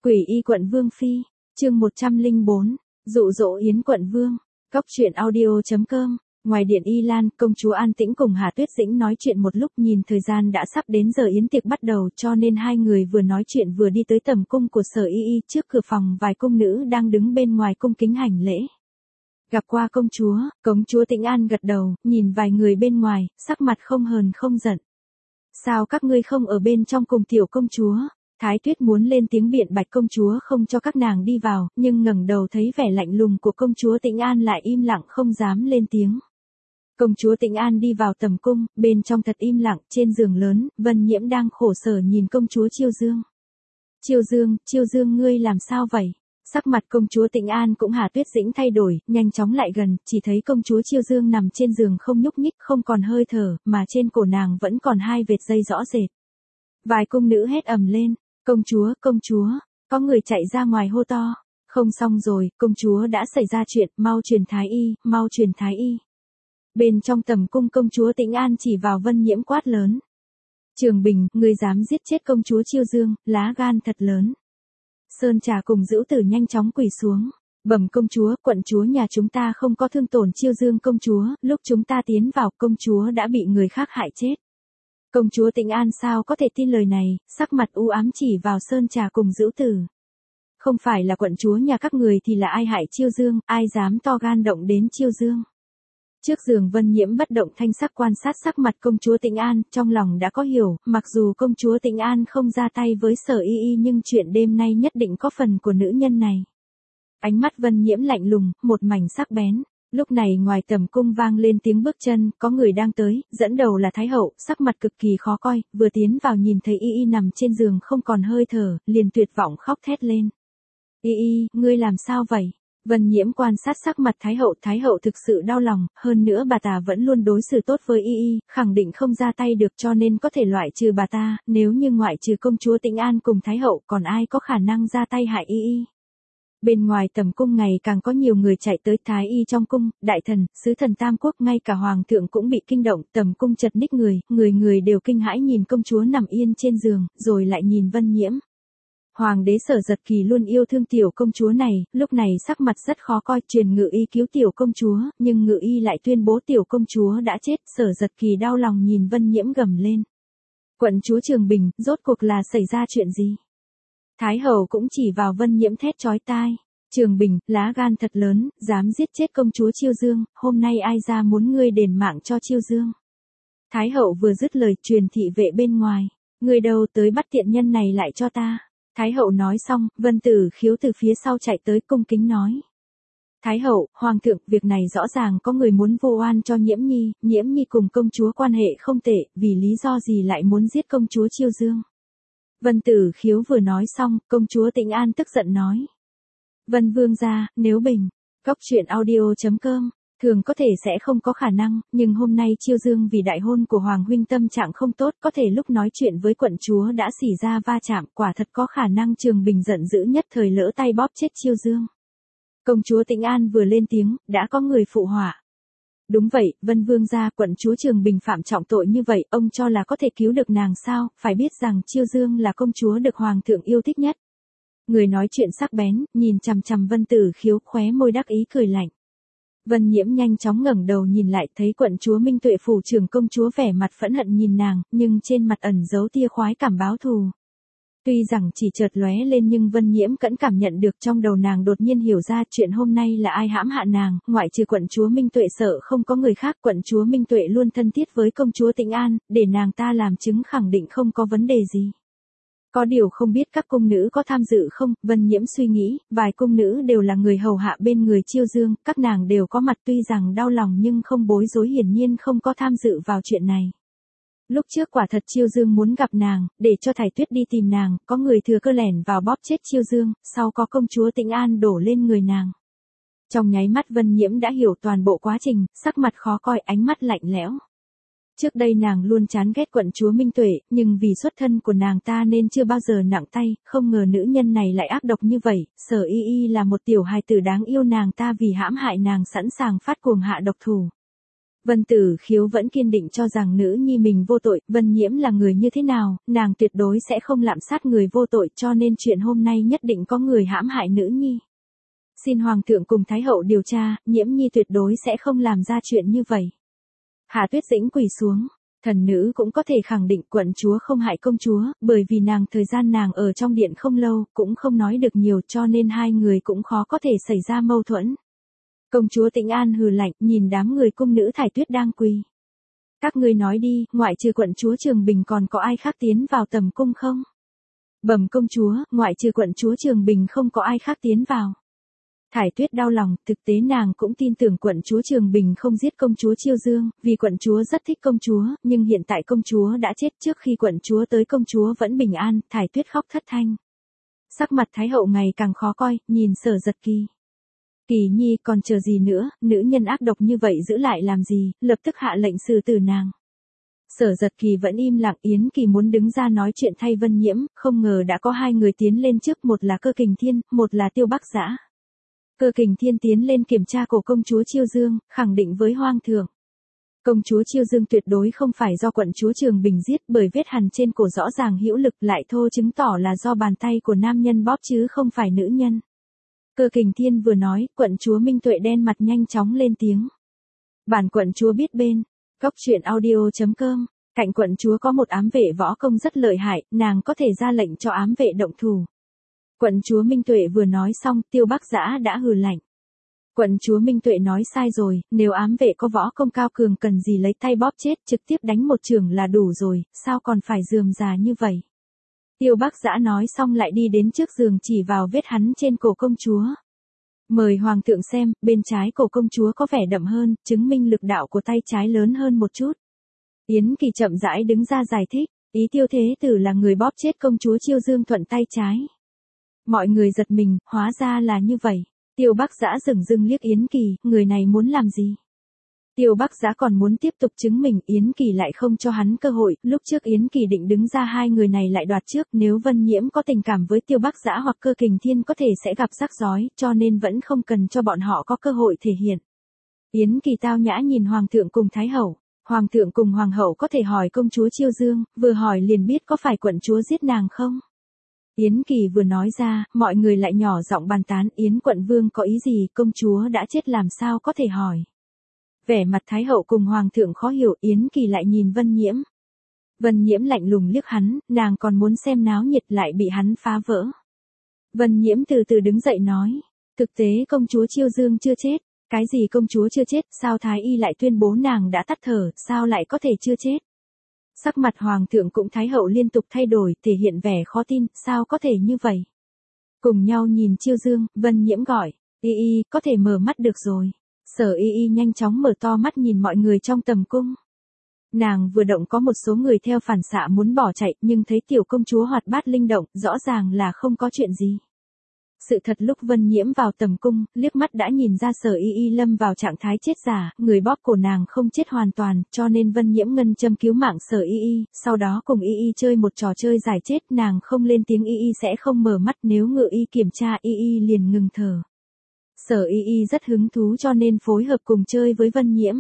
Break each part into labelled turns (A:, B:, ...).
A: Quỷ y quận Vương Phi, chương 104, dụ dỗ Yến quận Vương, Cóc truyện audio.com. Ngoài điện Y Lan, công chúa An Tĩnh cùng Hà Tuyết Dĩnh nói chuyện một lúc, nhìn thời gian đã sắp đến giờ yến tiệc bắt đầu, cho nên hai người vừa nói chuyện vừa đi tới tầm cung của Sở Y Y. Trước cửa phòng vài cung nữ đang đứng bên ngoài cung kính hành lễ. Gặp qua công chúa Tĩnh An gật đầu, nhìn vài người bên ngoài, sắc mặt không hờn không giận. Sao các ngươi không ở bên trong cùng tiểu công chúa? Thái Tuyết muốn lên tiếng biện bạch công chúa không cho các nàng đi vào, nhưng ngẩng đầu thấy vẻ lạnh lùng của công chúa Tĩnh An lại im lặng không dám lên tiếng. Công chúa Tĩnh An đi vào tầm cung, bên trong thật im lặng, trên giường lớn, Vân Nhiễm đang khổ sở nhìn công chúa Chiêu Dương. Chiêu Dương ngươi làm sao vậy? Sắc mặt công chúa Tĩnh An cũng Hà Tuyết Dĩnh thay đổi, nhanh chóng lại gần, chỉ thấy công chúa Chiêu Dương nằm trên giường không nhúc nhích, không còn hơi thở, mà trên cổ nàng vẫn còn hai vệt dây rõ rệt. Vài cung nữ hét ầm lên, công chúa, có người chạy ra ngoài hô to. Không xong rồi, công chúa đã xảy ra chuyện, mau truyền thái y. Bên trong tầm cung công chúa Tĩnh An chỉ vào Vân Nhiễm quát lớn. Trường Bình, ngươi dám giết chết công chúa Chiêu Dương, lá gan thật lớn. Sơn Trà cùng Dữu Tử nhanh chóng quỳ xuống. Bẩm công chúa, quận chúa nhà chúng ta không có thương tổn Chiêu Dương công chúa, lúc chúng ta tiến vào công chúa đã bị người khác hại chết. Công chúa Tĩnh An sao có thể tin lời này, sắc mặt u ám chỉ vào Sơn Trà cùng Dữu Tử. Không phải là quận chúa nhà các người thì là ai hại Chiêu Dương, ai dám to gan động đến Chiêu Dương. Trước giường Vân Nhiễm bất động thanh sắc quan sát sắc mặt công chúa Tĩnh An, trong lòng đã có hiểu, mặc dù công chúa Tĩnh An không ra tay với Sở Y Y nhưng chuyện đêm nay nhất định có phần của nữ nhân này. Ánh mắt Vân Nhiễm lạnh lùng, một mảnh sắc bén. Lúc này ngoài tầm cung vang lên tiếng bước chân, có người đang tới, dẫn đầu là Thái Hậu, sắc mặt cực kỳ khó coi, vừa tiến vào nhìn thấy Y Y nằm trên giường không còn hơi thở, liền tuyệt vọng khóc thét lên. Y Y, ngươi làm sao vậy? Vân Nhiễm quan sát sắc mặt Thái Hậu thực sự đau lòng, hơn nữa bà ta vẫn luôn đối xử tốt với Y Y, khẳng định không ra tay được cho nên có thể loại trừ bà ta, nếu như ngoại trừ công chúa Tĩnh An cùng Thái Hậu còn ai có khả năng ra tay hại Y Y. Bên ngoài tầm cung ngày càng có nhiều người chạy tới, thái y trong cung, đại thần, sứ thần Tam Quốc, ngay cả hoàng thượng cũng bị kinh động, tầm cung chật ních người đều kinh hãi nhìn công chúa nằm yên trên giường, rồi lại nhìn Vân Nhiễm. Hoàng đế Sở Giật Kỳ luôn yêu thương tiểu công chúa này, lúc này sắc mặt rất khó coi, truyền ngự y cứu tiểu công chúa, nhưng ngự y lại tuyên bố tiểu công chúa đã chết, Sở Giật Kỳ đau lòng nhìn Vân Nhiễm gầm lên. Quận chúa Trường Bình, rốt cuộc là xảy ra chuyện gì? Thái Hậu cũng chỉ vào Vân Nhiễm thét chói tai. Trường Bình, lá gan thật lớn, dám giết chết công chúa Chiêu Dương, hôm nay ai ra muốn ngươi đền mạng cho Chiêu Dương. Thái Hậu vừa dứt lời truyền thị vệ bên ngoài. Người đâu tới bắt tiện nhân này lại cho ta. Thái Hậu nói xong, Vân Tử Khiếu từ phía sau chạy tới cung kính nói. Thái Hậu, Hoàng thượng, việc này rõ ràng có người muốn vu oan cho Nhiễm Nhi cùng công chúa quan hệ không tệ, vì lý do gì lại muốn giết công chúa Chiêu Dương. Vân Tử Khiếu vừa nói xong, công chúa Tĩnh An tức giận nói. Vân Vương gia, nếu bình, Cóc truyện audio.com, thường có thể sẽ không có khả năng, nhưng hôm nay Chiêu Dương vì đại hôn của Hoàng huynh tâm trạng không tốt, có thể lúc nói chuyện với quận chúa đã xảy ra va chạm, quả thật có khả năng Trường Bình giận dữ nhất thời lỡ tay bóp chết Chiêu Dương. Công chúa Tĩnh An vừa lên tiếng, đã có người phụ họa. Đúng vậy, Vân Vương gia, quận chúa Trường Bình phạm trọng tội như vậy, ông cho là có thể cứu được nàng sao, phải biết rằng Chiêu Dương là công chúa được Hoàng thượng yêu thích nhất. Người nói chuyện sắc bén, nhìn chằm chằm Vân Tử Khiếu, khóe môi đắc ý cười lạnh. Vân Nhiễm nhanh chóng ngẩng đầu nhìn lại, thấy quận chúa Minh Tuệ phủ trưởng công chúa vẻ mặt phẫn hận nhìn nàng, nhưng trên mặt ẩn giấu tia khoái cảm báo thù. Tuy rằng chỉ chợt lóe lên nhưng Vân Nhiễm vẫn cảm nhận được trong đầu nàng đột nhiên hiểu ra chuyện hôm nay là ai hãm hại nàng, ngoại trừ quận chúa Minh Tuệ sợ không có người khác, quận chúa Minh Tuệ luôn thân thiết với công chúa Tĩnh An, để nàng ta làm chứng khẳng định không có vấn đề gì. Có điều không biết các cung nữ có tham dự không, Vân Nhiễm suy nghĩ, vài cung nữ đều là người hầu hạ bên người Chiêu Dương, các nàng đều có mặt tuy rằng đau lòng nhưng không bối rối, hiển nhiên không có tham dự vào chuyện này. Lúc trước quả thật Chiêu Dương muốn gặp nàng, để cho Thái Tuyết đi tìm nàng, có người thừa cơ lẻn vào bóp chết Chiêu Dương, sau có công chúa Tĩnh An đổ lên người nàng. Trong nháy mắt Vân Nhiễm đã hiểu toàn bộ quá trình, sắc mặt khó coi, ánh mắt lạnh lẽo. Trước đây nàng luôn chán ghét quận chúa Minh Tuệ, nhưng vì xuất thân của nàng ta nên chưa bao giờ nặng tay, không ngờ nữ nhân này lại ác độc như vậy, Sở Y Y là một tiểu hài tử đáng yêu, nàng ta vì hãm hại nàng sẵn sàng phát cuồng hạ độc thủ. Vân Tử Khiếu vẫn kiên định cho rằng nữ nhi mình vô tội, Vân Nhiễm là người như thế nào, nàng tuyệt đối sẽ không lạm sát người vô tội, cho nên chuyện hôm nay nhất định có người hãm hại nữ nhi. Xin Hoàng thượng cùng Thái hậu điều tra, Nhiễm nhi tuyệt đối sẽ không làm ra chuyện như vậy. Hà Tuyết Dĩnh quỳ xuống. Thần nữ cũng có thể khẳng định quận chúa không hại công chúa, bởi vì thời gian nàng ở trong điện không lâu, cũng không nói được nhiều cho nên hai người cũng khó có thể xảy ra mâu thuẫn. Công chúa Tĩnh An hừ lạnh, nhìn đám người cung nữ Thải Tuyết đang quỳ. Các ngươi nói đi, ngoại trừ quận chúa Trường Bình còn có ai khác tiến vào tầm cung không? Bẩm công chúa, ngoại trừ quận chúa Trường Bình không có ai khác tiến vào. Thải Tuyết đau lòng, thực tế nàng cũng tin tưởng quận chúa Trường Bình không giết công chúa Chiêu Dương, vì quận chúa rất thích công chúa, nhưng hiện tại công chúa đã chết, trước khi quận chúa tới công chúa vẫn bình an, Thải Tuyết khóc thất thanh. Sắc mặt Thái hậu ngày càng khó coi, nhìn Sở Giật Kỳ. Kỳ nhi còn chờ gì nữa, nữ nhân ác độc như vậy giữ lại làm gì, lập tức hạ lệnh xử tử nàng. Sở Giật Kỳ vẫn im lặng, Yến Kỳ muốn đứng ra nói chuyện thay Vân Nhiễm, không ngờ đã có hai người tiến lên trước, một là Cơ Kình Thiên, một là Tiêu Bắc Dã. Cơ Kình Thiên tiến lên kiểm tra cổ công chúa Chiêu Dương, khẳng định với Hoàng thượng. Công chúa Chiêu Dương tuyệt đối không phải do quận chúa Trường Bình giết, bởi vết hằn trên cổ rõ ràng hữu lực, lại thô chứng tỏ là do bàn tay của nam nhân bóp chứ không phải nữ nhân. Cơ Kình Thiên vừa nói, quận chúa Minh Tuệ đen mặt nhanh chóng lên tiếng. Bản quận chúa biết bên. Cóc truyện audio.com. Cạnh quận chúa có một ám vệ võ công rất lợi hại, nàng có thể ra lệnh cho ám vệ động thủ. Quận chúa Minh Tuệ vừa nói xong, Tiêu Bắc Dã đã hừ lạnh. Quận chúa Minh Tuệ nói sai rồi, nếu ám vệ có võ công cao cường cần gì lấy tay bóp chết, trực tiếp đánh một chưởng là đủ rồi, sao còn phải rườm rà như vậy. Tiêu Bắc Dã nói xong lại đi đến trước giường chỉ vào vết hắn trên cổ công chúa. Mời Hoàng thượng xem, bên trái cổ công chúa có vẻ đậm hơn, chứng minh lực đạo của tay trái lớn hơn một chút. Yến Kỳ chậm rãi đứng ra giải thích, ý Tiêu Thế Tử là người bóp chết công chúa Chiêu Dương thuận tay trái. Mọi người giật mình, hóa ra là như vậy. Tiêu Bắc Dã dửng liếc Yến Kỳ, người này muốn làm gì? Tiêu Bắc Dã còn muốn tiếp tục chứng minh, Yến Kỳ lại không cho hắn cơ hội, lúc trước Yến Kỳ định đứng ra hai người này lại đoạt trước, nếu Vân Nhiễm có tình cảm với Tiêu Bắc Dã hoặc Cơ Kình Thiên có thể sẽ gặp rắc rối, cho nên vẫn không cần cho bọn họ có cơ hội thể hiện. Yến Kỳ tao nhã nhìn Hoàng thượng cùng Thái hậu. Hoàng thượng cùng Hoàng hậu có thể hỏi công chúa Chiêu Dương, vừa hỏi liền biết có phải quận chúa giết nàng không? Yến Kỳ vừa nói ra, mọi người lại nhỏ giọng bàn tán, Yến quận vương có ý gì, công chúa đã chết làm sao có thể hỏi. Vẻ mặt Thái hậu cùng Hoàng thượng khó hiểu, Yến Kỳ lại nhìn Vân Nhiễm. Vân Nhiễm lạnh lùng liếc hắn, nàng còn muốn xem náo nhiệt lại bị hắn phá vỡ. Vân Nhiễm từ từ đứng dậy nói, thực tế công chúa Chiêu Dương chưa chết. Cái gì công chúa chưa chết, sao Thái y lại tuyên bố nàng đã tắt thở, sao lại có thể chưa chết? Sắc mặt Hoàng thượng cũng Thái hậu liên tục thay đổi, thể hiện vẻ khó tin, sao có thể như vậy? Cùng nhau nhìn Chiêu Dương, Vân Nhiễm gọi, y có thể mở mắt được rồi. Sở y nhanh chóng mở to mắt nhìn mọi người trong tầm cung. Nàng vừa động có một số người theo phản xạ muốn bỏ chạy, nhưng thấy tiểu công chúa hoạt bát linh động, rõ ràng là không có chuyện gì. Sự thật lúc Vân Nhiễm vào tầm cung, liếc mắt đã nhìn ra Sở y lâm vào trạng thái chết giả, người bóp cổ nàng không chết hoàn toàn, cho nên Vân Nhiễm ngân châm cứu mạng Sở y, sau đó cùng y chơi một trò chơi giải chết, nàng không lên tiếng y sẽ không mở mắt, nếu ngự y kiểm tra y liền ngừng thở. Sở y rất hứng thú cho nên phối hợp cùng chơi với Vân Nhiễm.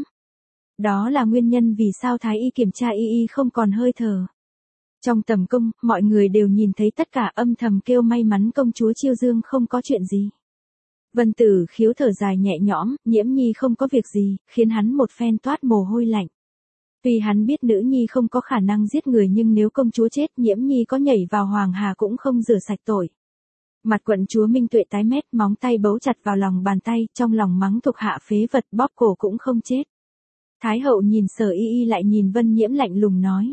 A: Đó là nguyên nhân vì sao Thái y kiểm tra y không còn hơi thở. Trong tầm cung, mọi người đều nhìn thấy tất cả, âm thầm kêu may mắn công chúa Chiêu Dương không có chuyện gì. Vân Tử Khiếu thở dài nhẹ nhõm, Nhiễm nhi không có việc gì, khiến hắn một phen toát mồ hôi lạnh. Tuy hắn biết nữ nhi không có khả năng giết người nhưng nếu công chúa chết, Nhiễm nhi có nhảy vào hoàng hà cũng không rửa sạch tội. Mặt quận chúa Minh Tuệ tái mét, móng tay bấu chặt vào lòng bàn tay, trong lòng mắng thuộc hạ phế vật, bóp cổ cũng không chết. Thái hậu nhìn Sở y lại nhìn Vân Nhiễm lạnh lùng nói.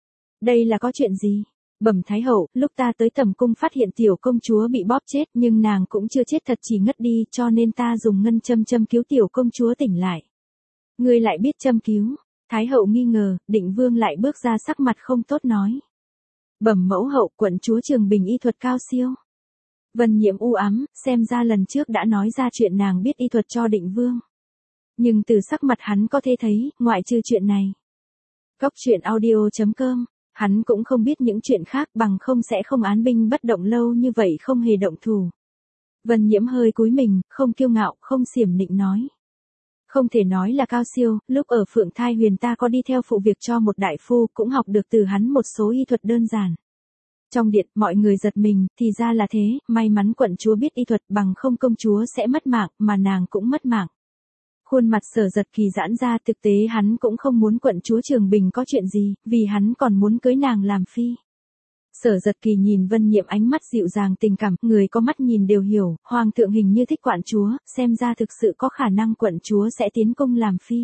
A: Đây là có chuyện gì? Bẩm Thái hậu, lúc ta tới tầm cung phát hiện tiểu công chúa bị bóp chết nhưng nàng cũng chưa chết thật, chỉ ngất đi, cho nên ta dùng ngân châm châm cứu tiểu công chúa tỉnh lại. Ngươi lại biết châm cứu? Thái hậu nghi ngờ, Định Vương lại bước ra sắc mặt không tốt nói. Bẩm mẫu hậu, quận chúa Trường Bình y thuật cao siêu. Vân Nhiễm u ám, xem ra lần trước đã nói ra chuyện nàng biết y thuật cho Định Vương. Nhưng từ sắc mặt hắn có thể thấy, ngoại trừ chuyện này. Cóc truyện audio.com. Hắn cũng không biết những chuyện khác, bằng không sẽ không án binh bất động lâu như vậy, không hề động thủ. Vân Nhiễm hơi cúi mình, không kiêu ngạo, không xiểm nịnh nói. Không thể nói là cao siêu, lúc ở Phượng Thai Huyền ta có đi theo phụ việc cho một đại phu, cũng học được từ hắn một số y thuật đơn giản. Trong điện, mọi người giật mình, thì ra là thế, may mắn quận chúa biết y thuật, bằng không công chúa sẽ mất mạng, mà nàng cũng mất mạng. Khuôn mặt Sở Giật Kỳ giãn ra, thực tế hắn cũng không muốn quận chúa Trường Bình có chuyện gì, vì hắn còn muốn cưới nàng làm phi. Sở Giật Kỳ nhìn Vân Nhiễm ánh mắt dịu dàng tình cảm, người có mắt nhìn đều hiểu, hoàng thượng hình như thích quận chúa, xem ra thực sự có khả năng quận chúa sẽ tiến cung làm phi.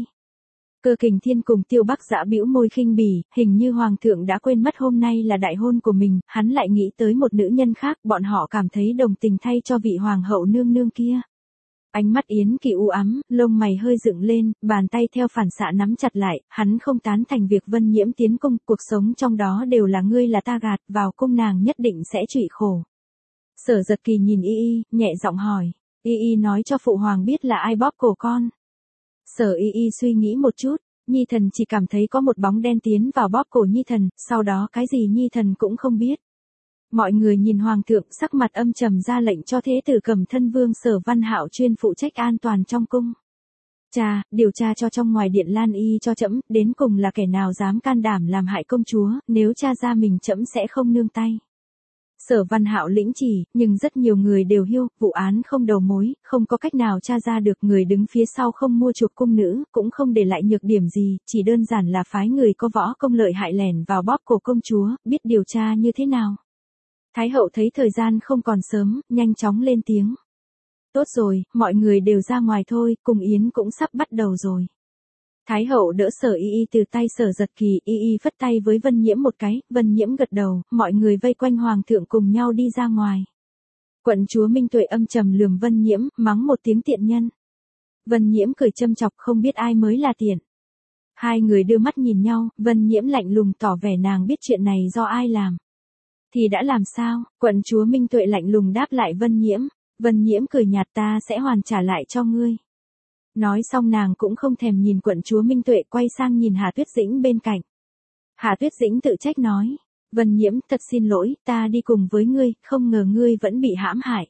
A: Cơ Kình Thiên cùng Tiêu Bắc Dã bĩu môi khinh bỉ, hình như hoàng thượng đã quên mất hôm nay là đại hôn của mình, hắn lại nghĩ tới một nữ nhân khác, bọn họ cảm thấy đồng tình thay cho vị hoàng hậu nương nương kia. Ánh mắt Yến Kỳ u ám, lông mày hơi dựng lên, bàn tay theo phản xạ nắm chặt lại, hắn không tán thành việc Vân Nhiễm tiến cung, cuộc sống trong đó đều là ngươi là ta gạt, vào cung nàng nhất định sẽ chịu khổ. Sở Giật Kỳ nhìn Y Y, nhẹ giọng hỏi, Y Y nói cho phụ hoàng biết là ai bóp cổ con. Sở Y Y suy nghĩ một chút, Nhi thần chỉ cảm thấy có một bóng đen tiến vào bóp cổ Nhi thần, sau đó cái gì Nhi thần cũng không biết. Mọi người nhìn hoàng thượng sắc mặt âm trầm ra lệnh cho thế tử Cẩm Thân Vương Sở Văn Hạo chuyên phụ trách an toàn trong cung. Cha, điều tra cho trong ngoài điện Lan Y cho trẫm, đến cùng là kẻ nào dám can đảm làm hại công chúa, nếu cha ra mình trẫm sẽ không nương tay. Sở Văn Hạo lĩnh chỉ, nhưng rất nhiều người đều hiêu, vụ án không đầu mối, không có cách nào tra ra được, người đứng phía sau không mua chuộc cung nữ, cũng không để lại nhược điểm gì, chỉ đơn giản là phái người có võ công lợi hại lẻn vào bóp cổ công chúa, biết điều tra như thế nào. Thái hậu thấy thời gian không còn sớm, nhanh chóng lên tiếng. Tốt rồi, mọi người đều ra ngoài thôi, cùng yến cũng sắp bắt đầu rồi. Thái hậu đỡ Sở Y Y từ tay Sở Giật Kỳ, Y Y phất tay với Vân Nhiễm một cái, Vân Nhiễm gật đầu, mọi người vây quanh hoàng thượng cùng nhau đi ra ngoài. Quận chúa Minh Tuệ âm trầm lườm Vân Nhiễm, mắng một tiếng tiện nhân. Vân Nhiễm cười châm chọc, không biết ai mới là tiện. Hai người đưa mắt nhìn nhau, Vân Nhiễm lạnh lùng tỏ vẻ nàng biết chuyện này do ai làm. Thì đã làm sao? Quận chúa Minh Tuệ lạnh lùng đáp lại Vân Nhiễm. Vân Nhiễm cười nhạt, ta sẽ hoàn trả lại cho ngươi. Nói xong nàng cũng không thèm nhìn quận chúa Minh Tuệ, quay sang nhìn Hà Tuyết Dĩnh bên cạnh. Hà Tuyết Dĩnh tự trách nói, Vân Nhiễm, thật xin lỗi, ta đi cùng với ngươi, không ngờ ngươi vẫn bị hãm hại.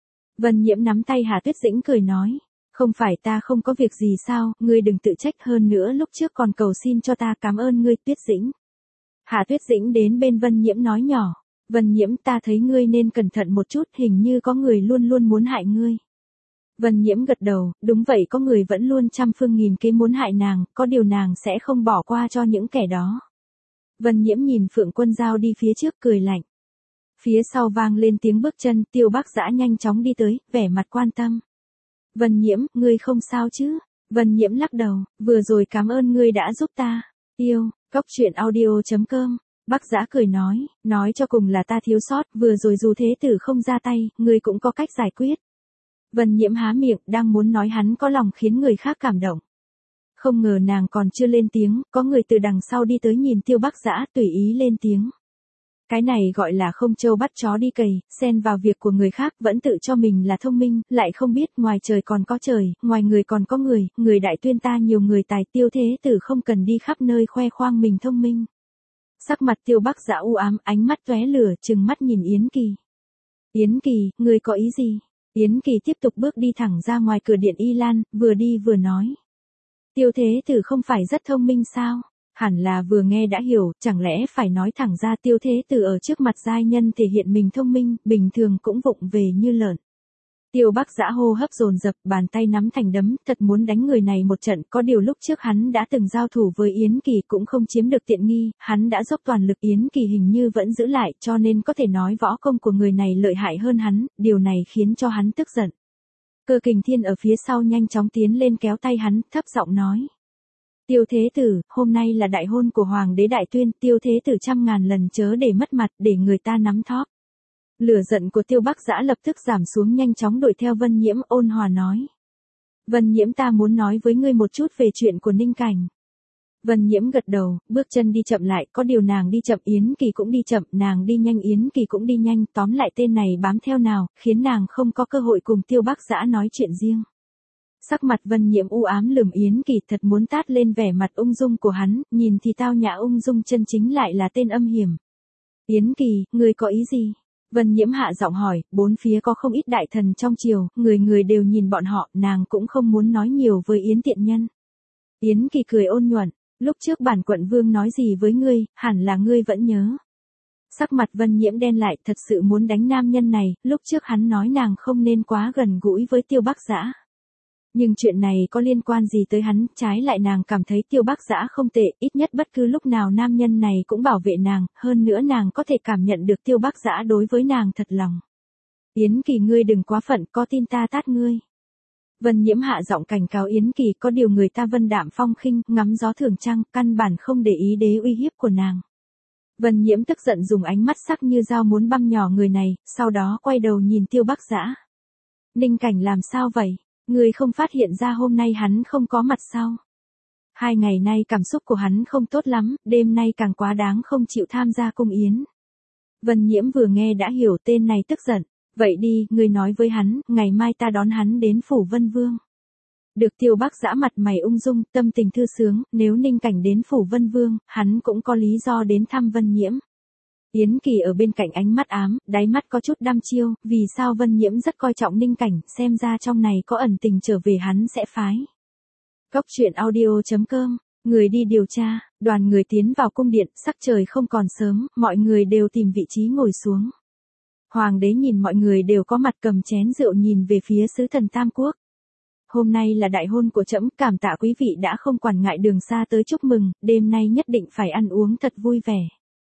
A: Vân Nhiễm nắm tay Hà Tuyết Dĩnh cười nói, không phải ta không có việc gì sao, ngươi đừng tự trách, hơn nữa lúc trước còn cầu xin cho ta, cảm ơn ngươi Tuyết Dĩnh. Hà Tuyết Dĩnh đến bên Vân Nhiễm nói nhỏ, Vân Nhiễm, ta thấy ngươi nên cẩn thận một chút, hình như có người luôn luôn muốn hại ngươi. Vân Nhiễm gật đầu, đúng vậy, có người vẫn luôn trăm phương nghìn kế muốn hại nàng, có điều nàng sẽ không bỏ qua cho những kẻ đó. Vân Nhiễm nhìn Phượng Quân Giao đi phía trước cười lạnh. Phía sau vang lên tiếng bước chân, Tiêu Bắc Dã nhanh chóng đi tới, vẻ mặt quan tâm. Vân Nhiễm, ngươi không sao chứ? Vân Nhiễm lắc đầu, vừa rồi cảm ơn ngươi đã giúp ta. Yêu, coctruyện.audio.com. Bắc Dã cười nói cho cùng là ta thiếu sót, vừa rồi dù thế tử không ra tay, ngươi cũng có cách giải quyết. Vân Nhiễm há miệng, đang muốn nói hắn có lòng khiến người khác cảm động. Không ngờ nàng còn chưa lên tiếng, có người từ đằng sau đi tới nhìn Tiêu Bắc Dã, tùy ý lên tiếng. Cái này gọi là không trâu bắt chó đi cày, xen vào việc của người khác, vẫn tự cho mình là thông minh, lại không biết ngoài trời còn có trời, ngoài người còn có người đại tuyên ta nhiều người tài, Tiêu thế tử không cần đi khắp nơi khoe khoang mình thông minh. Sắc mặt Tiêu Bắc Dã u ám, ánh mắt tóe lửa, trừng mắt nhìn Yến Kỳ. Yến Kỳ, ngươi có ý gì? Yến Kỳ tiếp tục bước đi thẳng ra ngoài cửa điện Y Lan, vừa đi vừa nói. Tiêu thế tử không phải rất thông minh sao? Hẳn là vừa nghe đã hiểu, chẳng lẽ phải nói thẳng ra Tiêu thế tử ở trước mặt giai nhân thể hiện mình thông minh, bình thường cũng vụng về như lợn. Tiêu Bắc Dã hô hấp dồn dập, bàn tay nắm thành đấm, thật muốn đánh người này một trận, có điều lúc trước hắn đã từng giao thủ với Yến Kỳ cũng không chiếm được tiện nghi, hắn đã dốc toàn lực, Yến Kỳ hình như vẫn giữ lại, cho nên có thể nói võ công của người này lợi hại hơn hắn, điều này khiến cho hắn tức giận. Cơ Kình Thiên ở phía sau nhanh chóng tiến lên kéo tay hắn, thấp giọng nói. Tiêu thế tử, hôm nay là đại hôn của Hoàng đế Đại Tuyên, Tiêu thế tử trăm ngàn lần chớ để mất mặt, để người ta nắm thóp. Lửa giận của Tiêu Bắc Dã lập tức giảm xuống, nhanh chóng đuổi theo Vân Nhiễm, ôn hòa nói. Vân Nhiễm, ta muốn nói với ngươi một chút về chuyện của Ninh Cảnh. Vân Nhiễm gật đầu, bước chân đi chậm lại, có điều nàng đi chậm Yến Kỳ cũng đi chậm, nàng đi nhanh Yến Kỳ cũng đi nhanh, tóm lại tên này bám theo nào, khiến nàng không có cơ hội cùng Tiêu Bắc Dã nói chuyện riêng. Sắc mặt Vân Nhiễm u ám lườm Yến Kỳ, thật muốn tát lên vẻ mặt ung dung của hắn, nhìn thì tao nhã ung dung, chân chính lại là tên âm hiểm. Yến Kỳ, ngươi có ý gì? Vân Nhiễm hạ giọng hỏi, bốn phía có không ít đại thần trong triều, người người đều nhìn bọn họ, nàng cũng không muốn nói nhiều với Yến tiện nhân. Yến Kỳ cười ôn nhuận, lúc trước bản quận vương nói gì với ngươi, hẳn là ngươi vẫn nhớ. Sắc mặt Vân Nhiễm đen lại, thật sự muốn đánh nam nhân này, lúc trước hắn nói nàng không nên quá gần gũi với Tiêu Bắc Dã. Nhưng chuyện này có liên quan gì tới hắn, trái lại nàng cảm thấy Tiêu Bắc Dã không tệ, ít nhất bất cứ lúc nào nam nhân này cũng bảo vệ nàng, hơn nữa nàng có thể cảm nhận được Tiêu Bắc Dã đối với nàng thật lòng. Yến Kỳ ngươi đừng quá phận, có tin ta tát ngươi. Vân Nhiễm hạ giọng cảnh cáo Yến Kỳ, có điều người ta vân đạm phong khinh, ngắm gió thường trăng, căn bản không để ý đế uy hiếp của nàng. Vân Nhiễm tức giận dùng ánh mắt sắc như dao muốn băm nhỏ người này, sau đó quay đầu nhìn Tiêu Bắc Dã. Ninh Cảnh làm sao vậy? Ngươi không phát hiện ra hôm nay hắn không có mặt sao? 2 ngày nay cảm xúc của hắn không tốt lắm, đêm nay càng quá đáng không chịu tham gia cung yến. Vân Nhiễm vừa nghe đã hiểu tên này tức giận. Vậy đi, ngươi nói với hắn, ngày mai ta đón hắn đến phủ Vân Vương. Được. Tiêu Bắc Dã mặt mày ung dung, tâm tình thư sướng, nếu Ninh Cảnh đến phủ Vân Vương, hắn cũng có lý do đến thăm Vân Nhiễm. Yến Kỳ ở bên cạnh ánh mắt ám, đáy mắt có chút đăm chiêu, vì sao Vân Nhiễm rất coi trọng Ninh Cảnh, xem ra trong này có ẩn tình trở về hắn sẽ phái. Cốc truyện audio.com, người đi điều tra, đoàn người tiến vào cung điện, sắc trời không còn sớm, mọi người đều tìm vị trí ngồi xuống. Hoàng đế nhìn mọi người đều có mặt cầm chén rượu nhìn về phía sứ thần Tam Quốc. Hôm nay là đại hôn của trẫm, cảm tạ quý vị đã không quản ngại đường xa tới chúc mừng, đêm nay nhất định phải ăn uống thật vui vẻ.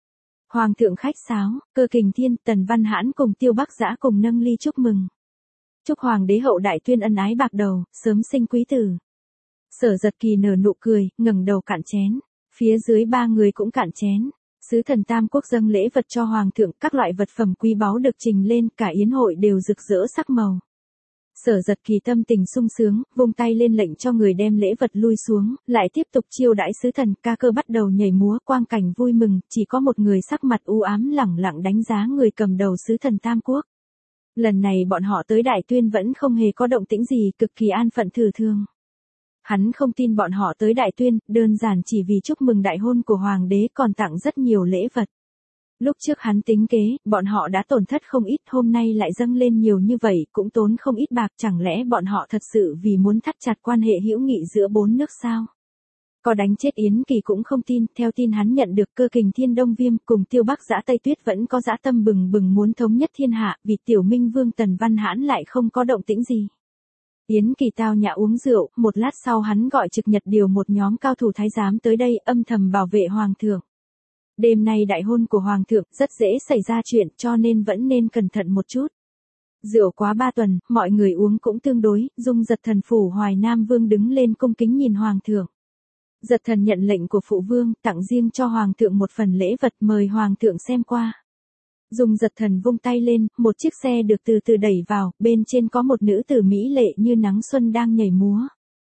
A: Hoàng thượng khách sáo, Cơ Kình Thiên, Tần Văn Hãn cùng Tiêu Bắc Dã cùng nâng ly chúc mừng. Chúc hoàng đế hậu đại tuyên ân ái bạc đầu, sớm sinh quý tử. Sở Giật Kỳ nở nụ cười, ngẩng đầu cạn chén. Phía dưới 3 người cũng cạn chén. Sứ thần Tam Quốc dâng lễ vật cho hoàng thượng, các loại vật phẩm quý báu được trình lên, cả yến hội đều rực rỡ sắc màu. Sở Giật Kỳ tâm tình sung sướng, vung tay lên lệnh cho người đem lễ vật lui xuống, lại tiếp tục chiêu đãi sứ thần, ca cơ bắt đầu nhảy múa, quang cảnh vui mừng, chỉ có một người sắc mặt u ám lẳng lặng đánh giá người cầm đầu sứ thần Tam Quốc. Lần này bọn họ tới Đại Tuyên vẫn không hề có động tĩnh gì, cực kỳ an phận thử thương. Hắn không tin bọn họ tới Đại Tuyên, đơn giản chỉ vì chúc mừng đại hôn của hoàng đế, còn tặng rất nhiều lễ vật. Lúc trước hắn tính kế, bọn họ đã tổn thất không ít, hôm nay lại dâng lên nhiều như vậy, cũng tốn không ít bạc, chẳng lẽ bọn họ thật sự vì muốn thắt chặt quan hệ hữu nghị giữa 4 nước sao? Có đánh chết Yến Kỳ cũng không tin, theo tin hắn nhận được Cơ Kình Thiên Đông Viêm cùng Tiêu Bắc Dã Tây Tuyết vẫn có dã tâm bừng bừng muốn thống nhất thiên hạ, vì tiểu minh vương Tần Văn Hãn lại không có động tĩnh gì. Yến Kỳ tao nhã uống rượu, một lát sau hắn gọi Trực Nhật điều một nhóm cao thủ thái giám tới đây, âm thầm bảo vệ hoàng thượng. Đêm nay đại hôn của hoàng thượng rất dễ xảy ra chuyện, cho nên vẫn nên cẩn thận một chút. Rượu quá 3 tuần, mọi người uống cũng tương đối, Dung Giật Thần phủ Hoài Nam Vương đứng lên cung kính nhìn hoàng thượng. Giật Thần nhận lệnh của phụ vương, tặng riêng cho hoàng thượng một phần lễ vật, mời hoàng thượng xem qua. Dung Giật Thần vung tay lên, một chiếc xe được từ từ đẩy vào, bên trên có một nữ tử mỹ lệ như nắng xuân đang nhảy múa.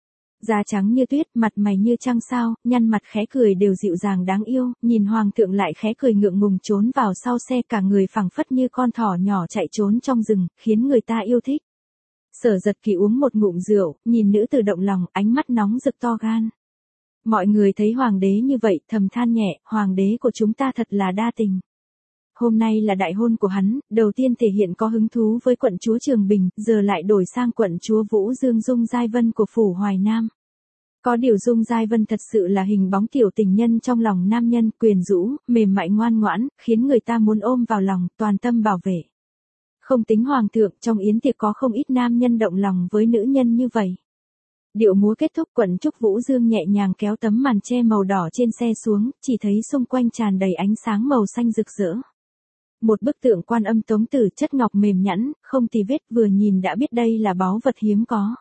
A: Da trắng như tuyết, mặt mày như trăng sao, nhăn mặt khẽ cười đều dịu dàng đáng yêu, nhìn hoàng thượng lại khẽ cười ngượng ngùng trốn vào sau xe, cả người phẳng phất như con thỏ nhỏ chạy trốn trong rừng, khiến người ta yêu thích. Sở Giật Kỳ uống một ngụm rượu, nhìn nữ tử động lòng, ánh mắt nóng rực to gan. Mọi người thấy hoàng đế như vậy, thầm than nhẹ, hoàng đế của chúng ta thật là đa tình. Hôm nay là đại hôn của hắn, đầu tiên thể hiện có hứng thú với quận chúa Trường Bình, giờ lại đổi sang quận chúa Vũ Dương Dung Giai Vân của phủ Hoài Nam. Có điều Dung Giai Vân thật sự là hình bóng tiểu tình nhân trong lòng nam nhân, quyền rũ, mềm mại ngoan ngoãn, khiến người ta muốn ôm vào lòng, toàn tâm bảo vệ. Không tính hoàng thượng, trong yến tiệc có không ít nam nhân động lòng với nữ nhân như vậy. Điệu múa kết thúc, quận trúc Vũ Dương nhẹ nhàng kéo tấm màn che màu đỏ trên xe xuống, chỉ thấy xung quanh tràn đầy ánh sáng màu xanh rực rỡ. Một bức tượng Quan Âm Tống Tử chất ngọc mềm nhẵn, không tì vết, vừa nhìn đã biết đây là báu vật hiếm có.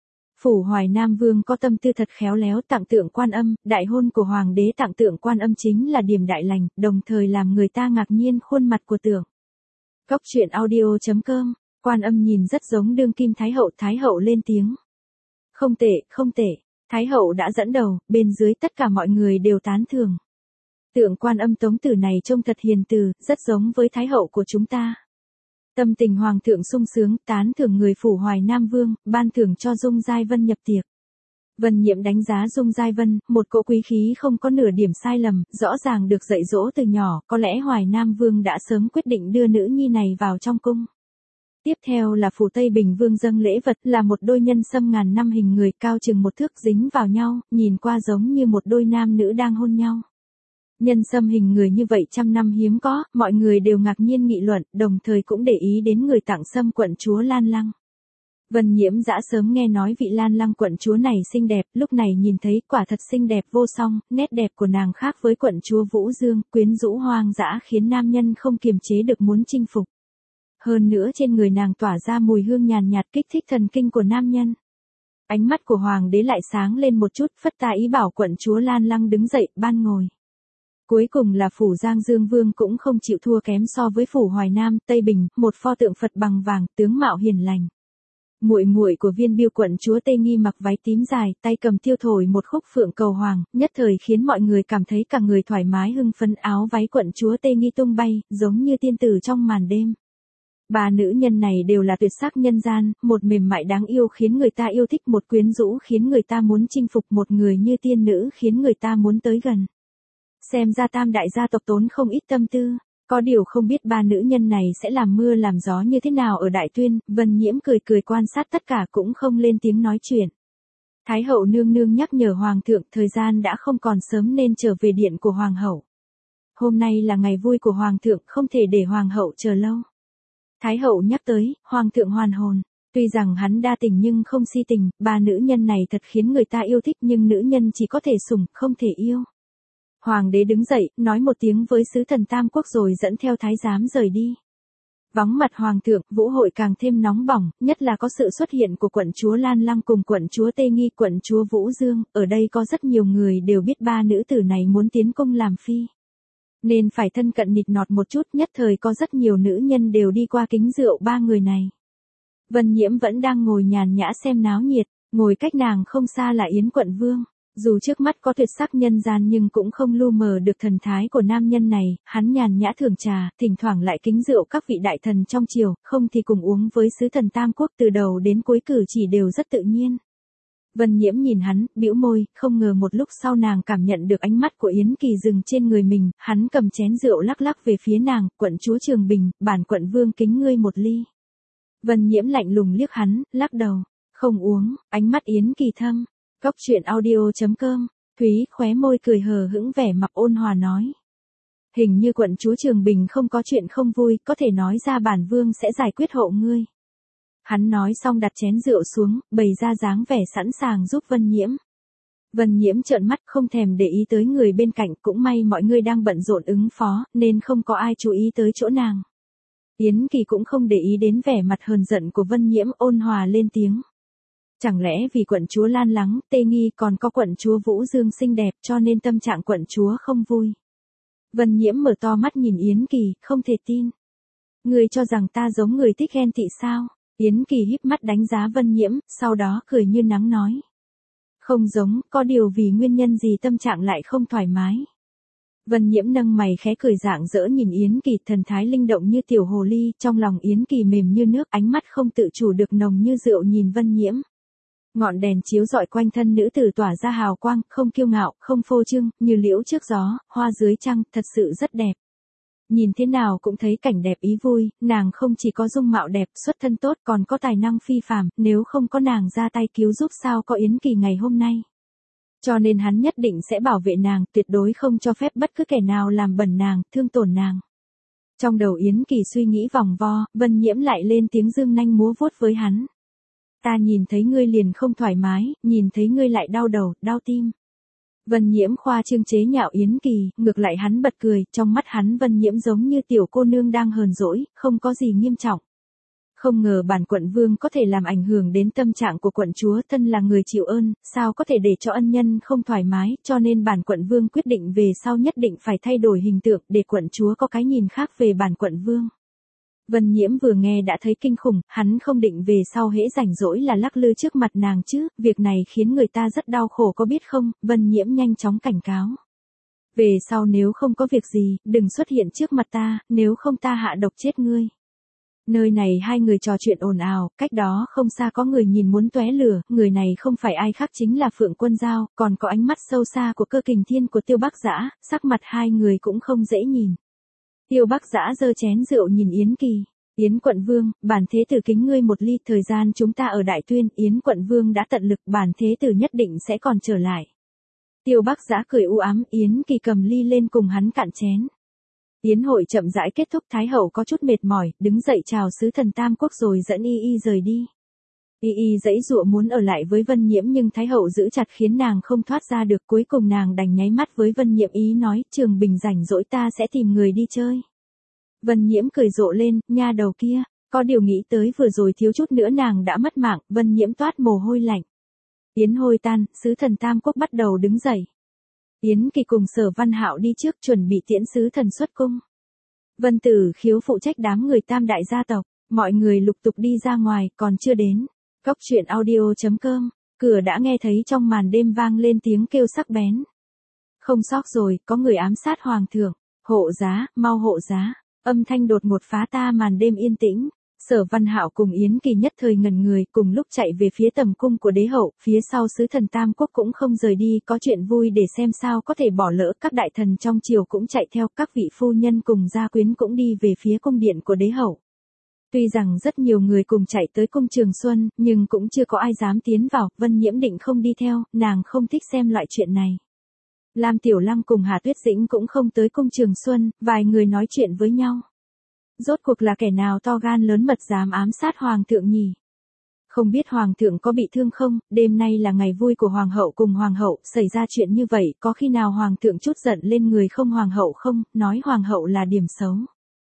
A: Phủ Hoài Nam Vương có tâm tư thật khéo léo, tặng tượng Quan Âm, đại hôn của hoàng đế tặng tượng Quan Âm chính là điểm đại lành, đồng thời làm người ta ngạc nhiên khuôn mặt của tượng. Cốc truyện audio.com, Quan Âm nhìn rất giống đương kim Thái hậu lên tiếng. Không tệ, không tệ, Thái hậu đã dẫn đầu, bên dưới tất cả mọi người đều tán thưởng. Tượng Quan Âm Tống Tử này trông thật hiền từ, rất giống với Thái hậu của chúng ta. Tâm tình hoàng thượng sung sướng, tán thưởng người phủ Hoài Nam Vương, ban thưởng cho Dung Giai Vân nhập tiệc. Vân Nhiễm đánh giá Dung Giai Vân, một cỗ quý khí không có nửa điểm sai lầm, rõ ràng được dạy dỗ từ nhỏ, có lẽ Hoài Nam Vương đã sớm quyết định đưa nữ nhi này vào trong cung. Tiếp theo là phủ Tây Bình Vương dâng lễ vật, là một đôi nhân sâm ngàn năm hình người cao chừng một thước dính vào nhau, nhìn qua giống như một đôi nam nữ đang hôn nhau. Nhân sâm hình người như vậy trăm năm hiếm có, mọi người đều ngạc nhiên nghị luận, đồng thời cũng để ý đến người tặng sâm quận chúa Lan Lăng. Vân Nhiễm đã sớm nghe nói vị Lan Lăng quận chúa này xinh đẹp, lúc này nhìn thấy quả thật xinh đẹp vô song, nét đẹp của nàng khác với quận chúa Vũ Dương, quyến rũ hoang dã khiến nam nhân không kiềm chế được muốn chinh phục. Hơn nữa trên người nàng tỏa ra mùi hương nhàn nhạt kích thích thần kinh của nam nhân. Ánh mắt của hoàng đế lại sáng lên một chút, phất tay ý bảo quận chúa Lan Lăng đứng dậy, ban ngồi. Cuối cùng là phủ Giang Dương Vương cũng không chịu thua kém so với phủ Hoài Nam, Tây Bình, một pho tượng Phật bằng vàng, tướng mạo hiền lành. Muội muội của Viên Biêu quận chúa Tây Nghi mặc váy tím dài, tay cầm tiêu thổi một khúc phượng cầu hoàng, nhất thời khiến mọi người cảm thấy cả người thoải mái hưng phấn, áo váy quận chúa Tây Nghi tung bay, giống như tiên tử trong màn đêm. Ba nữ nhân này đều là tuyệt sắc nhân gian, một mềm mại đáng yêu khiến người ta yêu thích, một quyến rũ khiến người ta muốn chinh phục, một người như tiên nữ khiến người ta muốn tới gần. Xem ra Tam đại gia tộc tốn không ít tâm tư, có điều không biết ba nữ nhân này sẽ làm mưa làm gió như thế nào ở Đại Tuyên. Vân Nhiễm cười cười quan sát tất cả cũng không lên tiếng nói chuyện. Thái hậu nương nương nhắc nhở hoàng thượng thời gian đã không còn sớm nên trở về điện của hoàng hậu. Hôm nay là ngày vui của hoàng thượng, không thể để hoàng hậu chờ lâu. Thái hậu nhắc tới, hoàng thượng hoàn hồn. Tuy rằng hắn đa tình nhưng không si tình, ba nữ nhân này thật khiến người ta yêu thích, nhưng nữ nhân chỉ có thể sủng, không thể yêu. Hoàng đế đứng dậy, nói một tiếng với sứ thần Tam Quốc rồi dẫn theo thái giám rời đi. Vắng mặt hoàng thượng, vũ hội càng thêm nóng bỏng, nhất là có sự xuất hiện của quận chúa Lan Lăng cùng quận chúa Tây Nghi, quận chúa Vũ Dương, ở đây có rất nhiều người đều biết ba nữ tử này muốn tiến cung làm phi. Nên phải thân cận nịt nọt một chút, nhất thời có rất nhiều nữ nhân đều đi qua kính rượu ba người này. Vân Nhiễm vẫn đang ngồi nhàn nhã xem náo nhiệt, ngồi cách nàng không xa là Yến quận vương. Dù trước mắt có tuyệt sắc nhân gian nhưng cũng không lu mờ được thần thái của nam nhân này, hắn nhàn nhã thưởng trà, thỉnh thoảng lại kính rượu các vị đại thần trong triều, không thì cùng uống với sứ thần Tam Quốc, từ đầu đến cuối cử chỉ đều rất tự nhiên. Vân Nhiễm nhìn hắn, bĩu môi, không ngờ một lúc sau nàng cảm nhận được ánh mắt của Yến Kỳ dừng trên người mình, hắn cầm chén rượu lắc lắc về phía nàng, quận chúa Trường Bình, bản quận vương kính ngươi một ly. Vân Nhiễm lạnh lùng liếc hắn, lắc đầu, không uống, ánh mắt Yến Kỳ thâm. Góc truyện audio.com, Thúy khóe môi cười hờ hững vẻ mặt ôn hòa nói. Hình như quận chúa Trường Bình không có chuyện không vui, có thể nói ra bản vương sẽ giải quyết hộ ngươi. Hắn nói xong đặt chén rượu xuống, bày ra dáng vẻ sẵn sàng giúp Vân Nhiễm. Vân Nhiễm trợn mắt không thèm để ý tới người bên cạnh, cũng may mọi người đang bận rộn ứng phó, nên không có ai chú ý tới chỗ nàng. Yến Kỳ cũng không để ý đến vẻ mặt hờn giận của Vân Nhiễm, ôn hòa lên tiếng. Chẳng lẽ vì quận chúa Lan Lăng, Tây Nghi còn có quận chúa Vũ Dương xinh đẹp cho nên tâm trạng quận chúa không vui. Vân Nhiễm mở to mắt nhìn Yến Kỳ, không thể tin. Người cho rằng ta giống người thích ghen tị sao? Yến Kỳ híp mắt đánh giá Vân Nhiễm, sau đó cười như nắng nói. Không giống, có điều vì nguyên nhân gì tâm trạng lại không thoải mái. Vân Nhiễm nâng mày khẽ cười rạng rỡ nhìn Yến Kỳ, thần thái linh động như tiểu hồ ly, trong lòng Yến Kỳ mềm như nước, ánh mắt không tự chủ được nồng như rượu nhìn Vân Nhiễm. Ngọn đèn chiếu rọi quanh thân nữ tử tỏa ra hào quang, không kiêu ngạo, không phô trương, như liễu trước gió, hoa dưới trăng, thật sự rất đẹp. Nhìn thế nào cũng thấy cảnh đẹp ý vui, nàng không chỉ có dung mạo đẹp, xuất thân tốt, còn có tài năng phi phàm, nếu không có nàng ra tay cứu giúp sao có Yến Kỳ ngày hôm nay. Cho nên hắn nhất định sẽ bảo vệ nàng, tuyệt đối không cho phép bất cứ kẻ nào làm bẩn nàng, thương tổn nàng. Trong đầu Yến Kỳ suy nghĩ vòng vo, Vân Nhiễm lại lên tiếng dương nanh múa vuốt với hắn. Ta nhìn thấy ngươi liền không thoải mái, nhìn thấy ngươi lại đau đầu, đau tim. Vân Nhiễm khoa trương chế nhạo Yến Kỳ, ngược lại hắn bật cười, trong mắt hắn Vân Nhiễm giống như tiểu cô nương đang hờn dỗi, không có gì nghiêm trọng. Không ngờ bản quận vương có thể làm ảnh hưởng đến tâm trạng của quận chúa, thân là người chịu ơn, sao có thể để cho ân nhân không thoải mái, cho nên bản quận vương quyết định về sau nhất định phải thay đổi hình tượng để quận chúa có cái nhìn khác về bản quận vương. Vân Nhiễm vừa nghe đã thấy kinh khủng, hắn không định về sau hễ rảnh rỗi là lắc lư trước mặt nàng chứ, việc này khiến người ta rất đau khổ có biết không, Vân Nhiễm nhanh chóng cảnh cáo. Về sau nếu không có việc gì, đừng xuất hiện trước mặt ta, nếu không ta hạ độc chết ngươi. Nơi này hai người trò chuyện ồn ào, cách đó không xa có người nhìn muốn tóe lửa, người này không phải ai khác chính là Phượng Quân Giao, còn có ánh mắt sâu xa của Cơ Kình Thiên của Tiêu Bắc Dã, sắc mặt hai người cũng không dễ nhìn. Tiêu Bắc Dã giơ chén rượu nhìn Yến Kỳ. Yến quận vương, bản thế tử kính ngươi một ly, thời gian chúng ta ở Đại Tuyên, Yến quận vương đã tận lực, bản thế tử nhất định sẽ còn trở lại. Tiêu Bắc Dã cười u ám, Yến Kỳ cầm ly lên cùng hắn cạn chén. Yến hội chậm rãi kết thúc, Thái hậu có chút mệt mỏi, đứng dậy chào sứ thần Tam Quốc rồi dẫn Y rời đi. Y giãy giụa muốn ở lại với Vân Nhiễm nhưng Thái hậu giữ chặt khiến nàng không thoát ra được, cuối cùng nàng đành nháy mắt với Vân Nhiễm ý nói, Trường Bình rảnh rỗi ta sẽ tìm người đi chơi. Vân Nhiễm cười rộ lên, nha đầu kia, có điều nghĩ tới vừa rồi thiếu chút nữa nàng đã mất mạng, Vân Nhiễm toát mồ hôi lạnh. Yến hội tan, sứ thần Tam Quốc bắt đầu đứng dậy. Yến Kỳ cùng Sở Văn Hạo đi trước chuẩn bị tiễn sứ thần xuất cung. Vân Tử Khiếu phụ trách đám người Tam đại gia tộc, mọi người lục tục đi ra ngoài, còn chưa đến. Cốc truyện audio.com, cửa đã nghe thấy trong màn đêm vang lên tiếng kêu sắc bén. Không sót rồi, có người ám sát hoàng thượng, hộ giá, mau hộ giá. Âm thanh đột ngột phá ta màn đêm yên tĩnh. Sở Văn Hạo cùng Yến Kỳ nhất thời ngẩn người, cùng lúc chạy về phía tầm cung của đế hậu, phía sau sứ thần Tam Quốc cũng không rời đi, có chuyện vui để xem sao có thể bỏ lỡ, các đại thần trong triều cũng chạy theo, các vị phu nhân cùng gia quyến cũng đi về phía cung điện của đế hậu. Tuy rằng rất nhiều người cùng chạy tới cung Trường Xuân, nhưng cũng chưa có ai dám tiến vào, Vân Nhiễm định không đi theo, nàng không thích xem loại chuyện này. Lam Tiểu Lăng cùng Hà Tuyết Dĩnh cũng không tới cung Trường Xuân, vài người nói chuyện với nhau. Rốt cuộc là kẻ nào to gan lớn mật dám ám sát hoàng thượng nhỉ? Không biết hoàng thượng có bị thương không, đêm nay là ngày vui của hoàng hậu cùng hoàng hậu, xảy ra chuyện như vậy, có khi nào hoàng thượng chút giận lên người không hoàng hậu không, nói hoàng hậu là điểm xấu.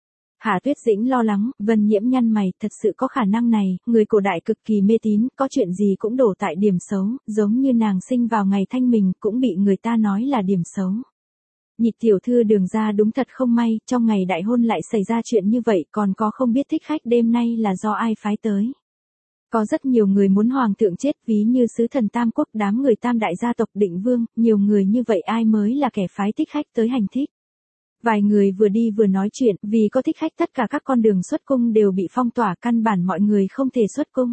A: Hà Tuyết Dĩnh lo lắng, Vân Nhiễm nhăn mày, thật sự có khả năng này, người cổ đại cực kỳ mê tín, có chuyện gì cũng đổ tại điểm xấu, giống như nàng sinh vào ngày thanh mình, cũng bị người ta nói là điểm xấu. Nhị tiểu thư Đường ra đúng thật không may, trong ngày đại hôn lại xảy ra chuyện như vậy, còn có không biết thích khách đêm nay là do ai phái tới. Có rất nhiều người muốn hoàng thượng chết, ví như sứ thần Tam Quốc, đám người Tam đại gia tộc Định Vương, nhiều người như vậy ai mới là kẻ phái thích khách tới hành thích. Vài người vừa đi vừa nói chuyện, vì có thích khách tất cả các con đường xuất cung đều bị phong tỏa, căn bản mọi người không thể xuất cung.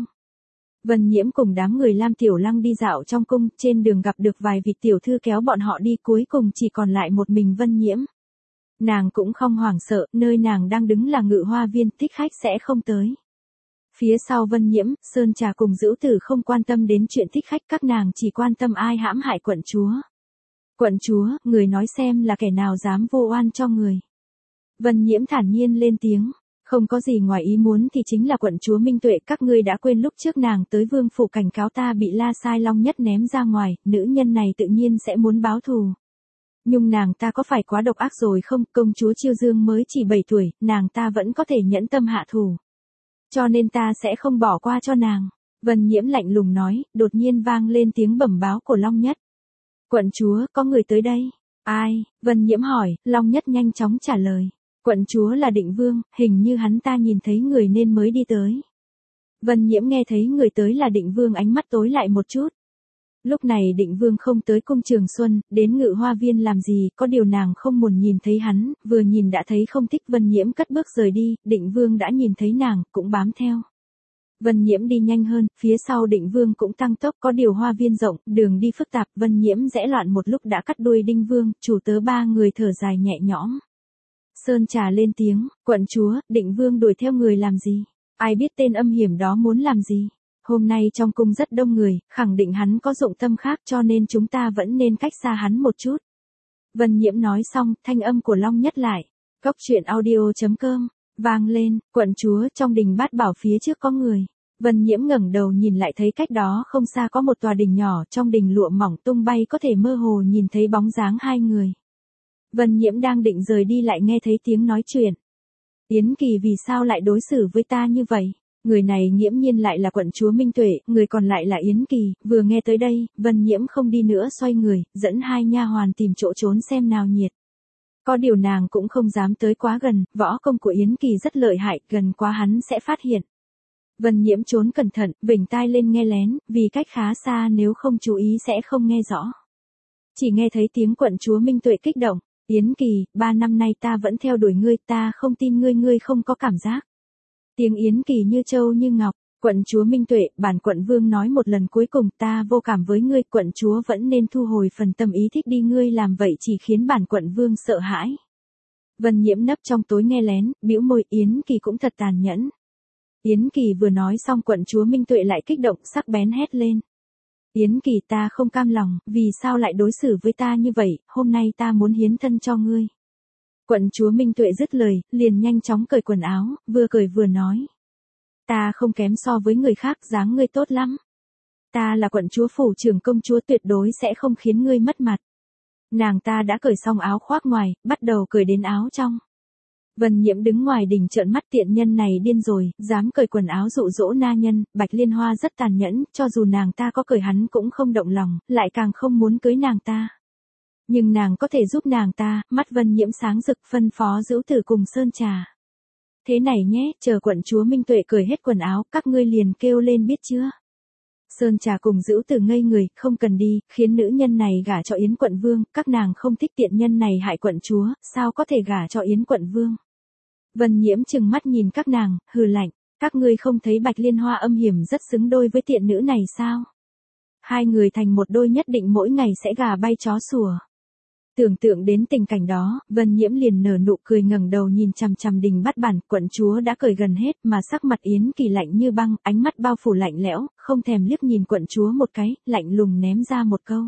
A: Vân Nhiễm cùng đám người Lam Tiểu Lăng đi dạo trong cung, trên đường gặp được vài vị tiểu thư kéo bọn họ đi, cuối cùng chỉ còn lại một mình Vân Nhiễm. Nàng cũng không hoảng sợ, nơi nàng đang đứng là Ngự Hoa Viên, thích khách sẽ không tới. Phía sau Vân Nhiễm, Sơn Trà cùng Dữu Tử không quan tâm đến chuyện thích khách, các nàng chỉ quan tâm ai hãm hại quận chúa. Quận chúa, người nói xem là kẻ nào dám vô oan cho người. Vân Nhiễm thản nhiên lên tiếng. Không có gì ngoài ý muốn thì chính là quận chúa Minh Tuệ, các ngươi đã quên lúc trước nàng tới vương phủ cảnh cáo ta bị La Sai Long Nhất ném ra ngoài, nữ nhân này tự nhiên sẽ muốn báo thù. Nhưng nàng ta có phải quá độc ác rồi không, công chúa Chiêu Dương mới chỉ 7 tuổi, nàng ta vẫn có thể nhẫn tâm hạ thù. Cho nên ta sẽ không bỏ qua cho nàng. Vân Nhiễm lạnh lùng nói, đột nhiên vang lên tiếng bẩm báo của Long Nhất. Quận chúa, có người tới đây. Ai? Vân Nhiễm hỏi, Long Nhất nhanh chóng trả lời. Quận chúa là Định Vương, hình như hắn ta nhìn thấy người nên mới đi tới. Vân Nhiễm nghe thấy người tới là Định Vương, ánh mắt tối lại một chút. Lúc này Định Vương không tới cung Trường Xuân, đến Ngự Hoa Viên làm gì, có điều nàng không muốn nhìn thấy hắn, vừa nhìn đã thấy không thích. Vân Nhiễm cất bước rời đi, Định Vương đã nhìn thấy nàng, cũng bám theo. Vân Nhiễm đi nhanh hơn, phía sau Định Vương cũng tăng tốc, có điều hoa viên rộng, đường đi phức tạp, Vân Nhiễm rẽ loạn một lúc đã cắt đuôi Đinh Vương, chủ tớ ba người thở dài nhẹ nhõm. Sơn Trà lên tiếng, quận chúa, Định Vương đuổi theo người làm gì? Ai biết tên âm hiểm đó muốn làm gì? Hôm nay trong cung rất đông người, khẳng định hắn có dụng tâm khác, cho nên chúng ta vẫn nên cách xa hắn một chút. Vân Nhiễm nói xong, thanh âm của Long Nhất lại. Cốc truyện audio.com, vang lên, quận chúa, trong đình Bát Bảo phía trước có người. Vân Nhiễm ngẩng đầu nhìn lại thấy cách đó không xa có một tòa đình nhỏ, trong đình lụa mỏng tung bay, có thể mơ hồ nhìn thấy bóng dáng hai người. Vân Nhiễm đang định rời đi lại nghe thấy tiếng nói chuyện. Yến Kỳ vì sao lại đối xử với ta như vậy? Người này nghiễm nhiên lại là quận chúa Minh Tuệ, người còn lại là Yến Kỳ. Vừa nghe tới đây, Vân Nhiễm không đi nữa, xoay người, dẫn hai nha hoàn tìm chỗ trốn xem nào nhiệt. Có điều nàng cũng không dám tới quá gần, võ công của Yến Kỳ rất lợi hại, gần quá hắn sẽ phát hiện. Vân Nhiễm trốn cẩn thận, vểnh tai lên nghe lén, vì cách khá xa nếu không chú ý sẽ không nghe rõ. Chỉ nghe thấy tiếng quận chúa Minh Tuệ kích động. Yến Kỳ, 3 năm nay ta vẫn theo đuổi ngươi, ta không tin ngươi không có cảm giác. Tiếng Yến Kỳ như châu như ngọc, quận chúa Minh Tuệ, bản quận vương nói một lần cuối cùng, ta vô cảm với ngươi, quận chúa vẫn nên thu hồi phần tâm ý thích đi, ngươi làm vậy chỉ khiến bản quận vương sợ hãi. Vân Nhiễm nấp trong tối nghe lén, bĩu môi, Yến Kỳ cũng thật tàn nhẫn. Yến Kỳ vừa nói xong quận chúa Minh Tuệ lại kích động, sắc bén hét lên. Yến Kỳ, ta không cam lòng, vì sao lại đối xử với ta như vậy, hôm nay ta muốn hiến thân cho ngươi. Quận chúa Minh Tuệ dứt lời, liền nhanh chóng cởi quần áo, vừa cởi vừa nói. Ta không kém so với người khác, dáng ngươi tốt lắm. Ta là quận chúa phủ trưởng công chúa, tuyệt đối sẽ không khiến ngươi mất mặt. Nàng ta đã cởi xong áo khoác ngoài, bắt đầu cởi đến áo trong. Vân Nhiễm đứng ngoài đình trợn mắt, tiện nhân này điên rồi, dám cởi quần áo dụ dỗ na nhân, Bạch Liên Hoa rất tàn nhẫn, cho dù nàng ta có cởi hắn cũng không động lòng, lại càng không muốn cưới nàng ta. Nhưng nàng có thể giúp nàng ta, mắt Vân Nhiễm sáng rực, phân phó Dữu Tử cùng Sơn Trà. Thế này nhé, chờ quận chúa Minh Tuệ cởi hết quần áo, các ngươi liền kêu lên biết chưa. Sơn Trà cùng Dữu Tử ngây người, không cần đi, khiến nữ nhân này gả cho Yến quận vương, các nàng không thích tiện nhân này hại quận chúa, sao có thể gả cho Yến quận vương. Vân Nhiễm trừng mắt nhìn các nàng, hừ lạnh, các ngươi không thấy Bạch Liên Hoa âm hiểm rất xứng đôi với tiện nữ này sao? Hai người thành một đôi nhất định mỗi ngày sẽ gà bay chó sủa. Tưởng tượng đến tình cảnh đó, Vân Nhiễm liền nở nụ cười, ngẩng đầu nhìn chằm chằm Đình Bát Bản, quận chúa đã cởi gần hết mà sắc mặt Yến Kỳ lạnh như băng, ánh mắt bao phủ lạnh lẽo, không thèm liếc nhìn quận chúa một cái, lạnh lùng ném ra một câu.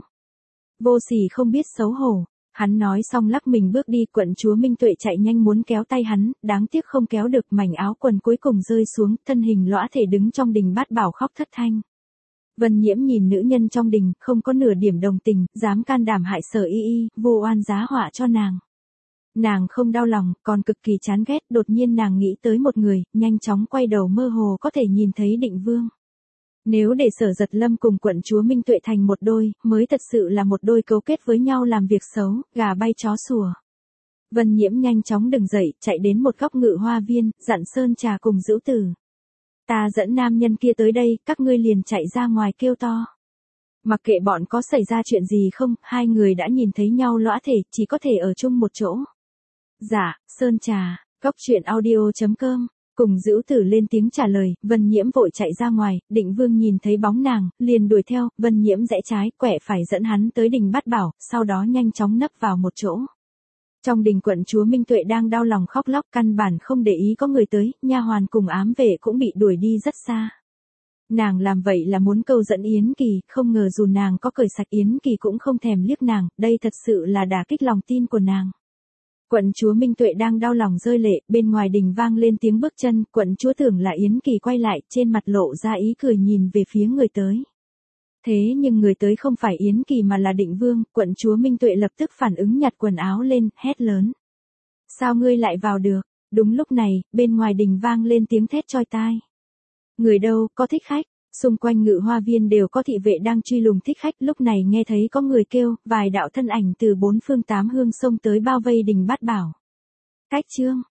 A: Vô sỉ không biết xấu hổ. Hắn nói xong lắc mình bước đi, quận chúa Minh Tuệ chạy nhanh muốn kéo tay hắn, đáng tiếc không kéo được, mảnh áo quần cuối cùng rơi xuống, thân hình lõa thể đứng trong Đình Bát Bảo khóc thất thanh. Vân Nhiễm nhìn nữ nhân trong đình, không có nửa điểm đồng tình, dám can đảm hại Sở Y Y, vô oan giá họa cho nàng. Nàng không đau lòng, còn cực kỳ chán ghét, đột nhiên nàng nghĩ tới một người, nhanh chóng quay đầu, mơ hồ có thể nhìn thấy Định Vương. Nếu để Sở Giật Lâm cùng quận chúa Minh Tuệ thành một đôi, mới thật sự là một đôi cấu kết với nhau làm việc xấu, gà bay chó sủa. Vân Nhiễm nhanh chóng đứng dậy, chạy đến một góc Ngự Hoa Viên, dặn Sơn Trà cùng Dữu Tử. Ta dẫn nam nhân kia tới đây, các ngươi liền chạy ra ngoài kêu to. Mặc kệ bọn có xảy ra chuyện gì không, hai người đã nhìn thấy nhau lõa thể, chỉ có thể ở chung một chỗ. Dạ, Sơn Trà, goctruyện.audio.com. Cùng Dữu Tử lên tiếng trả lời, Vân Nhiễm vội chạy ra ngoài, Định Vương nhìn thấy bóng nàng, liền đuổi theo, Vân Nhiễm rẽ trái, quẹ phải dẫn hắn tới Đình Bát Bảo, sau đó nhanh chóng nấp vào một chỗ. Trong đình quận chúa Minh Tuệ đang đau lòng khóc lóc, căn bản không để ý có người tới, nha hoàn cùng ám vệ cũng bị đuổi đi rất xa. Nàng làm vậy là muốn câu dẫn Yến Kỳ, không ngờ dù nàng có cởi sạch Yến Kỳ cũng không thèm liếc nàng, đây thật sự là đả kích lòng tin của nàng. Quận chúa Minh Tuệ đang đau lòng rơi lệ, bên ngoài đình vang lên tiếng bước chân, quận chúa tưởng là Yến Kỳ quay lại, trên mặt lộ ra ý cười nhìn về phía người tới. Thế nhưng người tới không phải Yến Kỳ mà là Định Vương, quận chúa Minh Tuệ lập tức phản ứng, nhặt quần áo lên, hét lớn. Sao ngươi lại vào được? Đúng lúc này, bên ngoài đình vang lên tiếng thét choi tai. Người đâu, có thích khách? Xung quanh Ngự Hoa Viên đều có thị vệ đang truy lùng thích khách, lúc này nghe thấy có người kêu, vài đạo thân ảnh từ bốn phương tám hướng xông tới bao vây Đình Bát Bảo. Cách chương.